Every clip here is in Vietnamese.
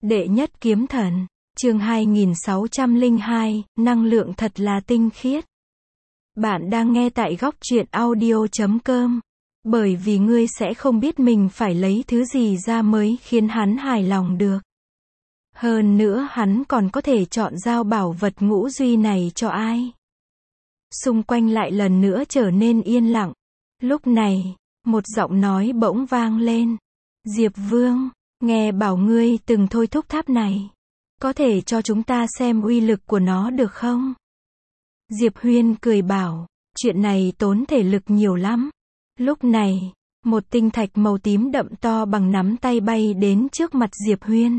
Đệ nhất kiếm thần, chương 2602, năng lượng thật là tinh khiết. Bạn đang nghe tại góc truyện audio.com. Bởi vì ngươi sẽ không biết mình phải lấy thứ gì ra mới khiến hắn hài lòng được. Hơn nữa hắn còn có thể chọn giao bảo vật ngũ duy này cho ai. Xung quanh lại lần nữa trở nên yên lặng. Lúc này, một giọng nói bỗng vang lên. Diệp Vương, nghe bảo ngươi từng thôi thúc tháp này. Có thể cho chúng ta xem uy lực của nó được không? Diệp Huyên cười bảo, chuyện này tốn thể lực nhiều lắm. Lúc này, một tinh thạch màu tím đậm to bằng nắm tay bay đến trước mặt Diệp Huyên.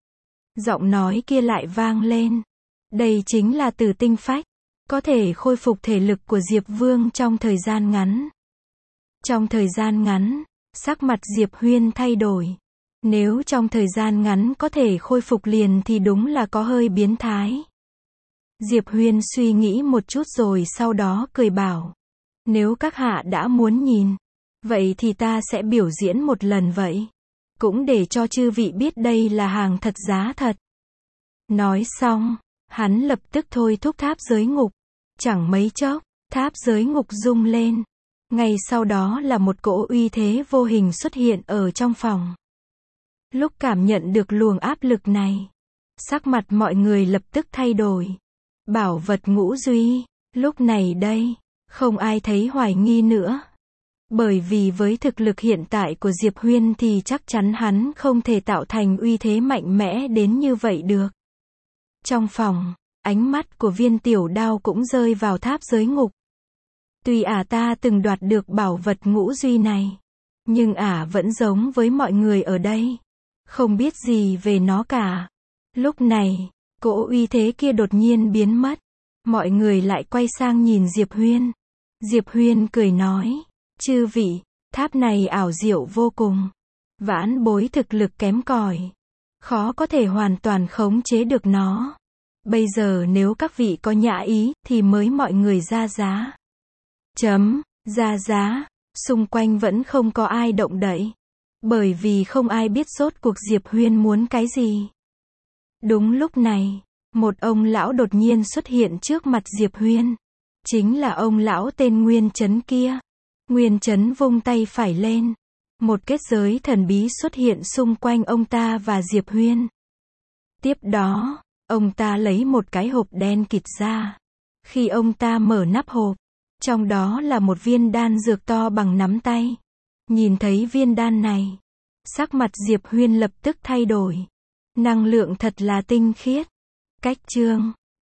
Giọng nói kia lại vang lên. Đây chính là Tử tinh phách, có thể khôi phục thể lực của Diệp Vương trong thời gian ngắn. Trong thời gian ngắn, sắc mặt Diệp Huyên thay đổi. Nếu trong thời gian ngắn có thể khôi phục liền thì đúng là có hơi biến thái. Diệp Huyên suy nghĩ một chút rồi sau đó cười bảo. Nếu các hạ đã muốn nhìn, vậy thì ta sẽ biểu diễn một lần vậy. Cũng để cho chư vị biết đây là hàng thật giá thật. Nói xong, hắn lập tức thôi thúc tháp giới ngục. Chẳng mấy chốc, tháp giới ngục rung lên. Ngay sau đó là một cỗ uy thế vô hình xuất hiện ở trong phòng. Lúc cảm nhận được luồng áp lực này, sắc mặt mọi người lập tức thay đổi. Bảo vật ngũ duy, lúc này đây, không ai thấy hoài nghi nữa. Bởi vì với thực lực hiện tại của Diệp Huyên thì chắc chắn hắn không thể tạo thành uy thế mạnh mẽ đến như vậy được. Trong phòng, ánh mắt của Viên Tiểu Đao cũng rơi vào tháp giới ngục. Tuy ta từng đoạt được bảo vật ngũ duy này, nhưng vẫn giống với mọi người ở đây. Không biết gì về nó cả. Lúc này, cỗ uy thế kia đột nhiên biến mất. Mọi người lại quay sang nhìn Diệp Huyên. Diệp Huyên cười nói, chư vị, tháp này ảo diệu vô cùng. Vãn bối thực lực kém cỏi, khó có thể hoàn toàn khống chế được nó. Bây giờ nếu các vị có nhã ý, thì mới mọi người ra giá. Ra giá, xung quanh vẫn không có ai động đậy. Bởi vì không ai biết rốt cuộc Diệp Huyên muốn cái gì. Đúng lúc này, một ông lão đột nhiên xuất hiện trước mặt Diệp Huyên. Chính là ông lão tên Nguyên Chấn kia. Nguyên Chấn vung tay phải lên. Một kết giới thần bí xuất hiện xung quanh ông ta và Diệp Huyên. Tiếp đó, ông ta lấy một cái hộp đen kịt ra. Khi ông ta mở nắp hộp, trong đó là một viên đan dược to bằng nắm tay. Nhìn thấy viên đan này, sắc mặt Diệp Huyên lập tức thay đổi. Năng lượng thật là tinh khiết. Cách chương